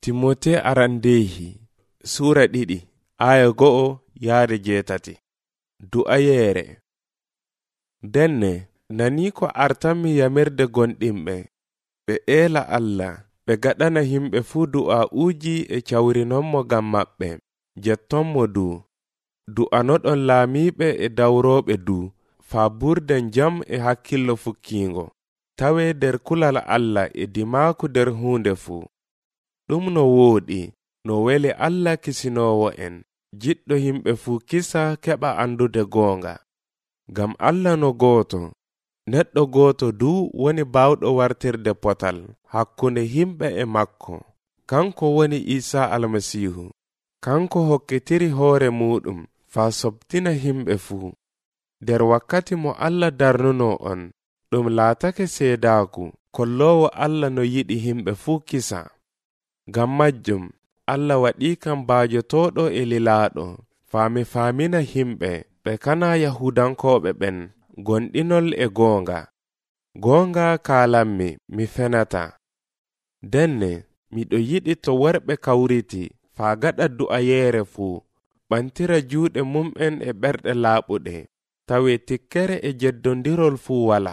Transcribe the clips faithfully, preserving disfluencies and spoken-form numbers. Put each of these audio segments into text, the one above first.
Timote arandehi sura ɗiɗi aya go'o yaade jeetati. Du'ayere. Denne nani ko artami yamirde gonɗimɓe ɓe ela Allah ɓe gaɗana himɓe fu du'a uji e cawrinommo gam maɓɓe jettonmo du du'anoɗon laamiɓe e dawroɓe du fa burden jam e hakkillo fukkingo tawe der kulal Allah e dimaku der hunde fu. Ɗum no woodi no weli Allah kisinowo en jiɗɗo himɓe fu kisa keɓa andude goonga. Gam Allah no gooto, neɗɗo gooto du woni bawɗo wartirde potal hakkunde himɓe e makko, kanko woni Isa almasihu. Kanko hokkitiri hoore muɗum fa sobtina himɓe fu. Der wakkati mo Allah darnuno on, ɗum laatake seedaku kollowo Allah no yiɗi himɓe fu kisa. Gam majjum Allah waɗi kam baajotoɗo e lilaaɗo faami faamina himɓe ɓe kana yahudankoɓe ɓen gonɗinol e goonga. Goonga kaalanmi mi fenata. Denne miɗo yiɗi to worɓe kawriti faa gaɗa du'ayere fu ɓantira juuɗe mum'en e ɓerɗe laaɓuɗe tawe tikkere e jeddondirol fu wala.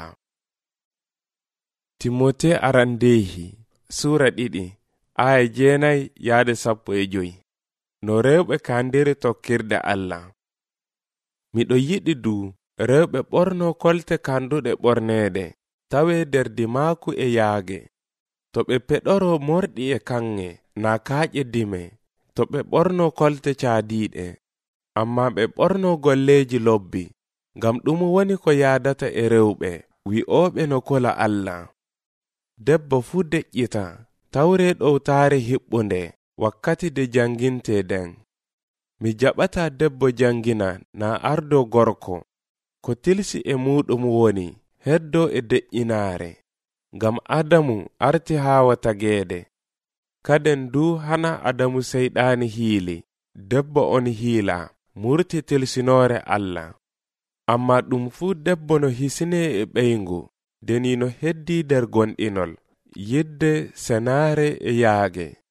Timote arandehi sura ɗiɗi aya jeenay yaade sappo e joyi. No rewɓe kandiri tokkirde Allah. Miɗo yiɗi du rewɓe ɓorno kolte kanduɗe ɓorneede tawe der dimaku e yaage. To ɓe peɗoro morɗi e kanŋe na kaaƴe dime, to ɓe ɓorno kolte caadiiɗe, amma ɓe ɓorno golleji lobbi, ngam ɗum woni ko yaadata e rewɓe wi'ooɓe no kola Allah. Debbo fu deƴƴita tawre ɗowtaare hiɓɓunde wakkati de janginte den. Mi jaɓata debbo jangina na ardo gorko, ko tilsi e muɗum woni heddo e deƴƴinaare. Ngam Adamu arti Hawa tageede, kaden du hana Adamu seyɗaani hiili, debbo on hiila murti tilsinore Allah. Amma ɗum fu debbo no hisine e ɓeyngu, deni no heddi der gonɗinol, yidde senaare e yaage.